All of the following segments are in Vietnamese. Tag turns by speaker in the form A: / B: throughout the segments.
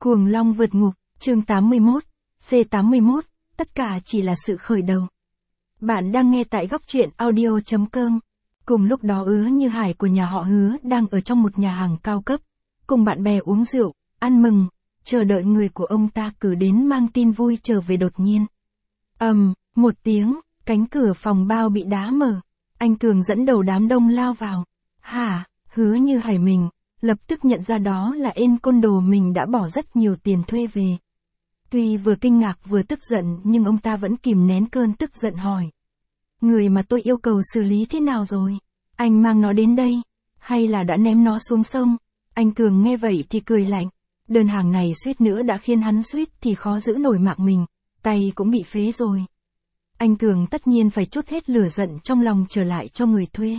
A: Cuồng long vượt ngục, chương 81, C81, tất cả chỉ là sự khởi đầu. Bạn đang nghe tại góc truyện audio.com. Cùng lúc đó Hứa Như Hải của nhà họ Hứa đang ở trong một nhà hàng cao cấp, cùng bạn bè uống rượu, ăn mừng, chờ đợi người của ông ta cử đến mang tin vui trở về đột nhiên. Một tiếng, cánh cửa phòng bao bị đá mở, anh Cường dẫn đầu đám đông lao vào. Hả, Hứa Như Hải mình, lập tức nhận ra đó là ên côn đồ mình đã bỏ rất nhiều tiền thuê về. Tuy vừa kinh ngạc vừa tức giận nhưng ông ta vẫn kìm nén cơn tức giận hỏi. Người mà tôi yêu cầu xử lý thế nào rồi? Anh mang nó đến đây, hay là đã ném nó xuống sông? Anh Cường nghe vậy thì cười lạnh. Đơn hàng này suýt nữa đã khiến hắn suýt thì khó giữ nổi mạng mình, tay cũng bị phế rồi. Anh Cường tất nhiên phải trút hết lửa giận trong lòng trở lại cho người thuê.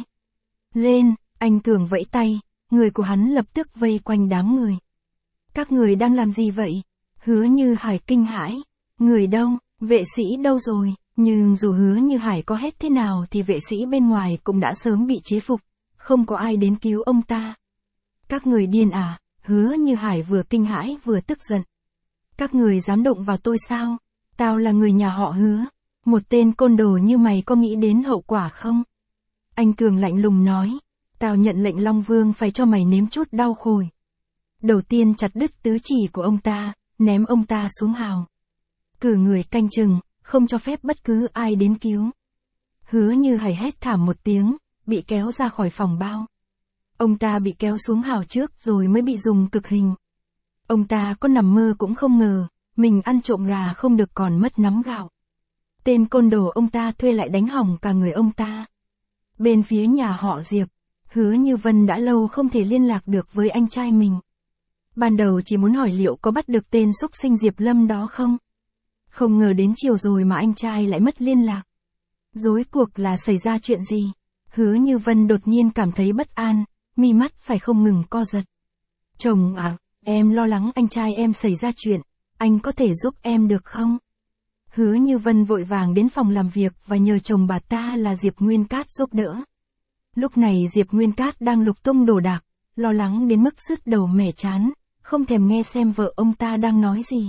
A: Lên, anh Cường vẫy tay, người của hắn lập tức vây quanh đám người. Các người đang làm gì vậy? Hứa Như Hải kinh hãi. Người đâu, vệ sĩ đâu rồi? Nhưng dù Hứa Như Hải có hết thế nào thì vệ sĩ bên ngoài cũng đã sớm bị chế phục, không có ai đến cứu ông ta. Các người điên à? Hứa Như Hải vừa kinh hãi vừa tức giận. Các người dám động vào tôi sao? Tao là người nhà họ Hứa. Một tên côn đồ như mày có nghĩ đến hậu quả không? Anh Cường lạnh lùng nói. Tao nhận lệnh Long Vương phải cho mày nếm chút đau khổ. Đầu tiên chặt đứt tứ chỉ của ông ta, ném ông ta xuống hào. Cử người canh chừng, không cho phép bất cứ ai đến cứu. Hứa Như Hải hét thảm một tiếng, bị kéo ra khỏi phòng bao. Ông ta bị kéo xuống hào trước rồi mới bị dùng cực hình. Ông ta có nằm mơ cũng không ngờ, mình ăn trộm gà không được còn mất nắm gạo. Tên côn đồ ông ta thuê lại đánh hỏng cả người ông ta. Bên phía nhà họ Diệp, Hứa Như Vân đã lâu không thể liên lạc được với anh trai mình. Ban đầu chỉ muốn hỏi liệu có bắt được tên xúc sinh Diệp Lâm đó không? Không ngờ đến chiều rồi mà anh trai lại mất liên lạc. Rốt cuộc là xảy ra chuyện gì? Hứa Như Vân đột nhiên cảm thấy bất an, mi mắt phải không ngừng co giật. Chồng à, em lo lắng anh trai em xảy ra chuyện, anh có thể giúp em được không? Hứa Như Vân vội vàng đến phòng làm việc và nhờ chồng bà ta là Diệp Nguyên Cát giúp đỡ. Lúc này Diệp Nguyên Cát đang lục tung đồ đạc, lo lắng đến mức sứt đầu mẻ trán, không thèm nghe xem vợ ông ta đang nói gì.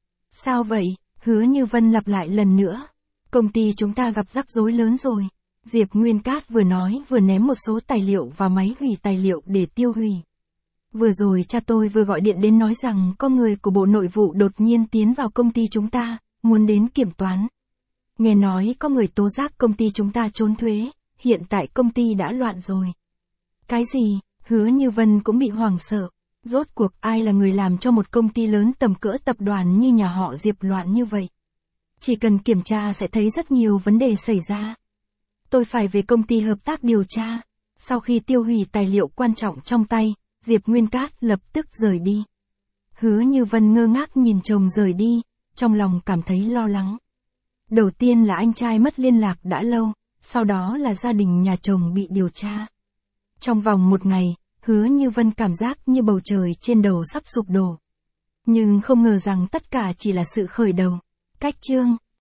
A: Sao vậy? Hứa Như Vân lặp lại lần nữa. Công ty chúng ta gặp rắc rối lớn rồi. Diệp Nguyên Cát vừa nói vừa ném một số tài liệu vào máy hủy tài liệu để tiêu hủy. Vừa rồi cha tôi vừa gọi điện đến nói rằng có người của Bộ Nội vụ đột nhiên tiến vào công ty chúng ta, muốn đến kiểm toán. Nghe nói có người tố giác công ty chúng ta trốn thuế, hiện tại công ty đã loạn rồi. Cái gì? Hứa Như Vân cũng bị hoảng sợ. Rốt cuộc ai là người làm cho một công ty lớn tầm cỡ tập đoàn như nhà họ Diệp loạn như vậy? Chỉ cần kiểm tra sẽ thấy rất nhiều vấn đề xảy ra. Tôi phải về công ty hợp tác điều tra. Sau khi tiêu hủy tài liệu quan trọng trong tay, Diệp Nguyên Cát lập tức rời đi. Hứa Như Vân ngơ ngác nhìn chồng rời đi, trong lòng cảm thấy lo lắng. Đầu tiên là anh trai mất liên lạc đã lâu, sau đó là gia đình nhà chồng bị điều tra. Trong vòng một ngày, Hứa Như Vân cảm giác như bầu trời trên đầu sắp sụp đổ. Nhưng không ngờ rằng tất cả chỉ là sự khởi đầu. Cách chương